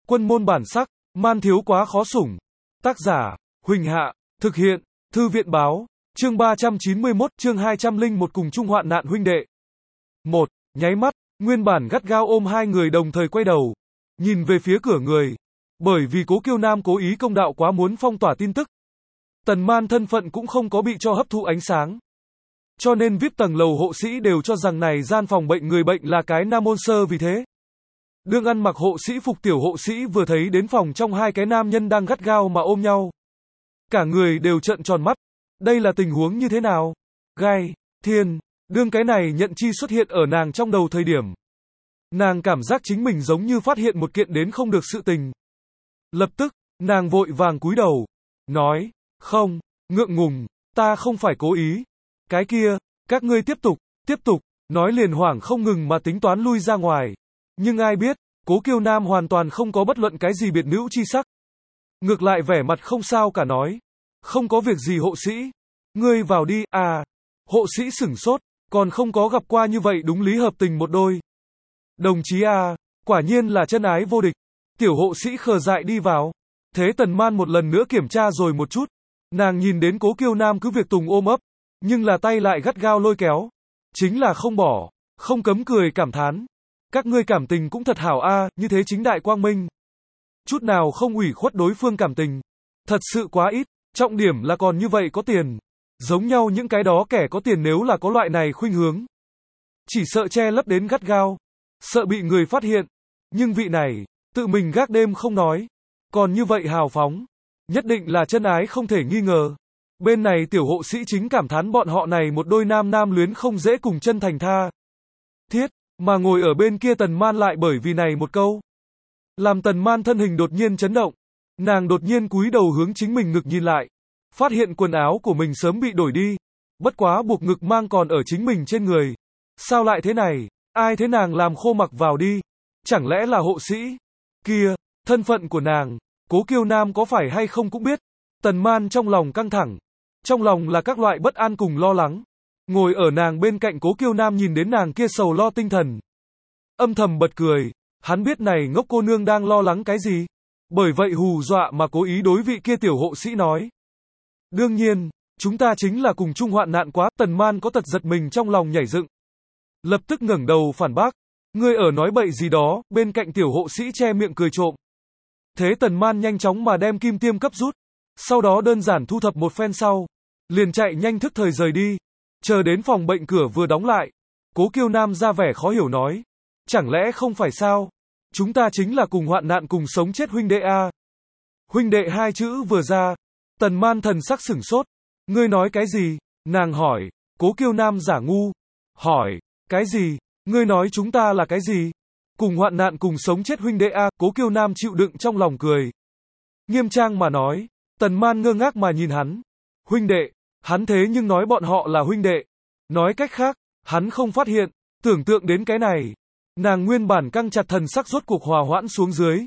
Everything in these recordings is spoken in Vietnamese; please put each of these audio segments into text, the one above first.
Quân môn bản sắc, man thiếu quá khó sủng. Tác giả, Huỳnh Hạ, thực hiện, Thư viện báo, chương 391, chương 201 cùng chung hoạn nạn huynh đệ. Một, nháy mắt, nguyên bản gắt gao ôm hai người đồng thời quay đầu, nhìn về phía cửa người. Bởi vì Cố Kiêu Nam cố ý công đạo quá muốn phong tỏa tin tức. Tần Man thân phận cũng không có bị cho hấp thụ ánh sáng. Cho nên VIP tầng lầu hộ sĩ đều cho rằng này gian phòng bệnh người bệnh là cái nam môn sơ vì thế. Đương ăn mặc hộ sĩ phục tiểu hộ sĩ vừa thấy đến phòng trong hai cái nam nhân đang gắt gao mà ôm nhau. Cả người đều trợn tròn mắt. Đây là tình huống như thế nào? Gai, thiên, đương cái này nhận chi xuất hiện ở nàng trong đầu thời điểm. Nàng cảm giác chính mình giống như phát hiện một kiện đến không được sự tình. Lập tức, nàng vội vàng cúi đầu. Nói, không, ngượng ngùng, ta không phải cố ý. Cái kia, các ngươi tiếp tục, nói liền hoảng không ngừng mà tính toán lui ra ngoài. Nhưng ai biết, Cố Kiêu Nam hoàn toàn không có bất luận cái gì biệt nữ chi sắc. Ngược lại vẻ mặt không sao cả nói. Không có việc gì hộ sĩ. Ngươi vào đi, à. Hộ sĩ sửng sốt, còn không có gặp qua như vậy đúng lý hợp tình một đôi. Đồng chí à, quả nhiên là chân ái vô địch. Tiểu hộ sĩ khờ dại đi vào. Thế Tần Man một lần nữa kiểm tra rồi một chút. Nàng nhìn đến Cố Kiêu Nam cứ việc tùng ôm ấp, nhưng là tay lại gắt gao lôi kéo. Chính là không bỏ, không cấm cười cảm thán. Các ngươi cảm tình cũng thật hảo a, như thế chính đại quang minh. Chút nào không ủy khuất đối phương cảm tình. Thật sự quá ít, trọng điểm là còn như vậy có tiền. Giống nhau những cái đó kẻ có tiền nếu là có loại này khuynh hướng. Chỉ sợ che lấp đến gắt gao. Sợ bị người phát hiện. Nhưng vị này, tự mình gác đêm không nói. Còn như vậy hào phóng. Nhất định là chân ái không thể nghi ngờ. Bên này tiểu hộ sĩ chính cảm thán bọn họ này một đôi nam nam luyến không dễ cùng chân thành tha. Thiết, mà ngồi ở bên kia Tần Man lại bởi vì này một câu. Làm Tần Man thân hình đột nhiên chấn động. Nàng đột nhiên cúi đầu hướng chính mình ngực nhìn lại. Phát hiện quần áo của mình sớm bị đổi đi. Bất quá buộc ngực mang còn ở chính mình trên người. Sao lại thế này? Ai thế nàng làm khô mặc vào đi? Chẳng lẽ là hộ sĩ? Kia, thân phận của nàng, Cố Kiêu Nam có phải hay không cũng biết. Tần Man trong lòng căng thẳng. Trong lòng là các loại bất an cùng lo lắng. Ngồi ở nàng bên cạnh Cố Kiêu Nam nhìn đến nàng kia sầu lo tinh thần. Âm thầm bật cười. Hắn biết này ngốc cô nương đang lo lắng cái gì. Bởi vậy hù dọa mà cố ý đối vị kia tiểu hộ sĩ nói. Đương nhiên, chúng ta chính là cùng chung hoạn nạn quá. Tần Man có tật giật mình trong lòng nhảy dựng. Lập tức ngẩng đầu phản bác. Ngươi ở nói bậy gì đó, bên cạnh tiểu hộ sĩ che miệng cười trộm. Thế Tần Man nhanh chóng mà đem kim tiêm cấp rút. Sau đó đơn giản thu thập một phen sau. Liền chạy nhanh thức thời rời đi. Chờ đến phòng bệnh cửa vừa đóng lại. Cố Kiêu Nam ra vẻ khó hiểu nói. Chẳng lẽ không phải sao? Chúng ta chính là cùng hoạn nạn cùng sống chết huynh đệ a. Huynh đệ hai chữ vừa ra. Tần Man thần sắc sửng sốt. Ngươi nói cái gì? Nàng hỏi. Cố Kiêu Nam giả ngu. Hỏi. Cái gì? Ngươi nói chúng ta là cái gì? Cùng hoạn nạn cùng sống chết huynh đệ a. Cố Kiêu Nam chịu đựng trong lòng cười. Nghiêm trang mà nói. Tần Man ngơ ngác mà nhìn hắn. Huynh đệ. Hắn thế nhưng nói bọn họ là huynh đệ. Nói cách khác, hắn không phát hiện. Tưởng tượng đến cái này. Nàng nguyên bản căng chặt thần sắc rốt cuộc hòa hoãn xuống dưới.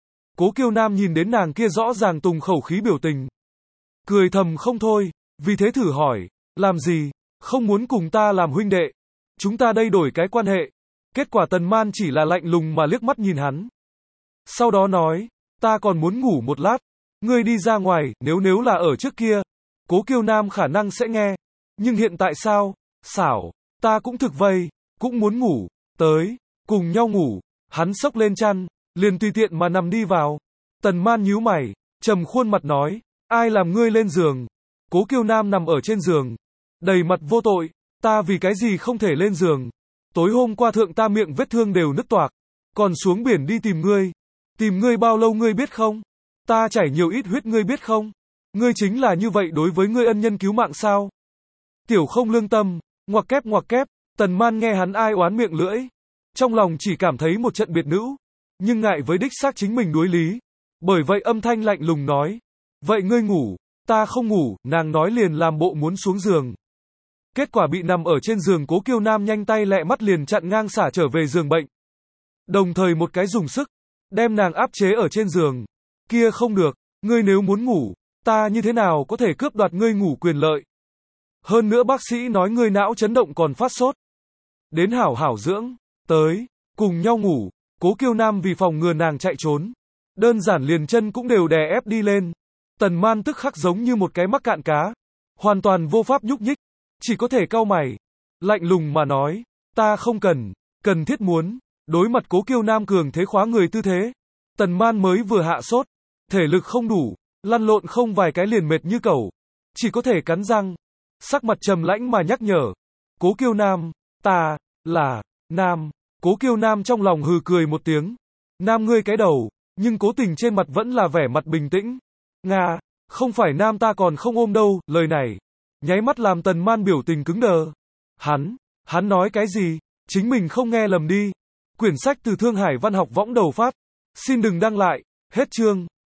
Cố Kiêu Nam nhìn đến nàng kia rõ ràng tùng khẩu khí biểu tình. Cười thầm không thôi. Vì thế thử hỏi. Làm gì? Không muốn cùng ta làm huynh đệ. Chúng ta đây đổi cái quan hệ. Kết quả Tần Man chỉ là lạnh lùng mà liếc mắt nhìn hắn. Sau đó nói. Ta còn muốn ngủ một lát. Ngươi đi ra ngoài, nếu là ở trước kia. Cố Kiêu Nam khả năng sẽ nghe. Nhưng hiện tại sao? Xảo. Ta cũng thực vây. Cũng muốn ngủ. Tới. Cùng nhau ngủ. Hắn xốc lên chăn. Liền tùy tiện mà nằm đi vào. Tần Man nhíu mày. Trầm khuôn mặt nói. Ai làm ngươi lên giường? Cố Kiêu Nam nằm ở trên giường. Đầy mặt vô tội. Ta vì cái gì không thể lên giường? Tối hôm qua thượng ta miệng vết thương đều nứt toạc. Còn xuống biển đi tìm ngươi. Tìm ngươi bao lâu ngươi biết không? Ta chảy nhiều ít huyết ngươi biết không? Ngươi chính là như vậy đối với ngươi ân nhân cứu mạng sao? Tiểu không lương tâm, ngoặc kép, Tần Man nghe hắn ai oán miệng lưỡi. Trong lòng chỉ cảm thấy một trận biệt nữ. Nhưng ngại với đích xác chính mình đối lý. Bởi vậy âm thanh lạnh lùng nói. Vậy ngươi ngủ, ta không ngủ, nàng nói liền làm bộ muốn xuống giường. Kết quả bị nằm ở trên giường Cố Kiêu Nam nhanh tay lẹ mắt liền chặn ngang xả trở về giường bệnh. Đồng thời một cái dùng sức, đem nàng áp chế ở trên giường. Kia không được, ngươi nếu muốn ngủ, ta như thế nào có thể cướp đoạt ngươi ngủ quyền lợi. Hơn nữa bác sĩ nói ngươi não chấn động còn phát sốt. Đến hảo hảo dưỡng, tới, cùng nhau ngủ. Cố Kiêu Nam vì phòng ngừa nàng chạy trốn. Đơn giản liền chân cũng đều đè ép đi lên. Tần Man tức khắc giống như một cái mắc cạn cá. Hoàn toàn vô pháp nhúc nhích. Chỉ có thể cau mày. Lạnh lùng mà nói. Ta không cần. Cần thiết muốn. Đối mặt Cố Kiêu Nam cường thế khóa người tư thế. Tần Man mới vừa hạ sốt. Thể lực không đủ. Lăn lộn không vài cái liền mệt như cẩu. Chỉ có thể cắn răng. Sắc mặt trầm lãnh mà nhắc nhở. Cố Kiêu Nam. Ta. Là. Nam. Cố Kiêu Nam trong lòng hừ cười một tiếng. Nam ngươi cái đầu. Nhưng cố tình trên mặt vẫn là vẻ mặt bình tĩnh. Nga. Không phải Nam ta còn không ôm đâu. Lời này. Nháy mắt làm Tần Man biểu tình cứng đờ. Hắn nói cái gì? Chính mình không nghe lầm đi. Quyển sách từ Thương Hải Văn học võng đầu phát. Xin đừng đăng lại. Hết chương.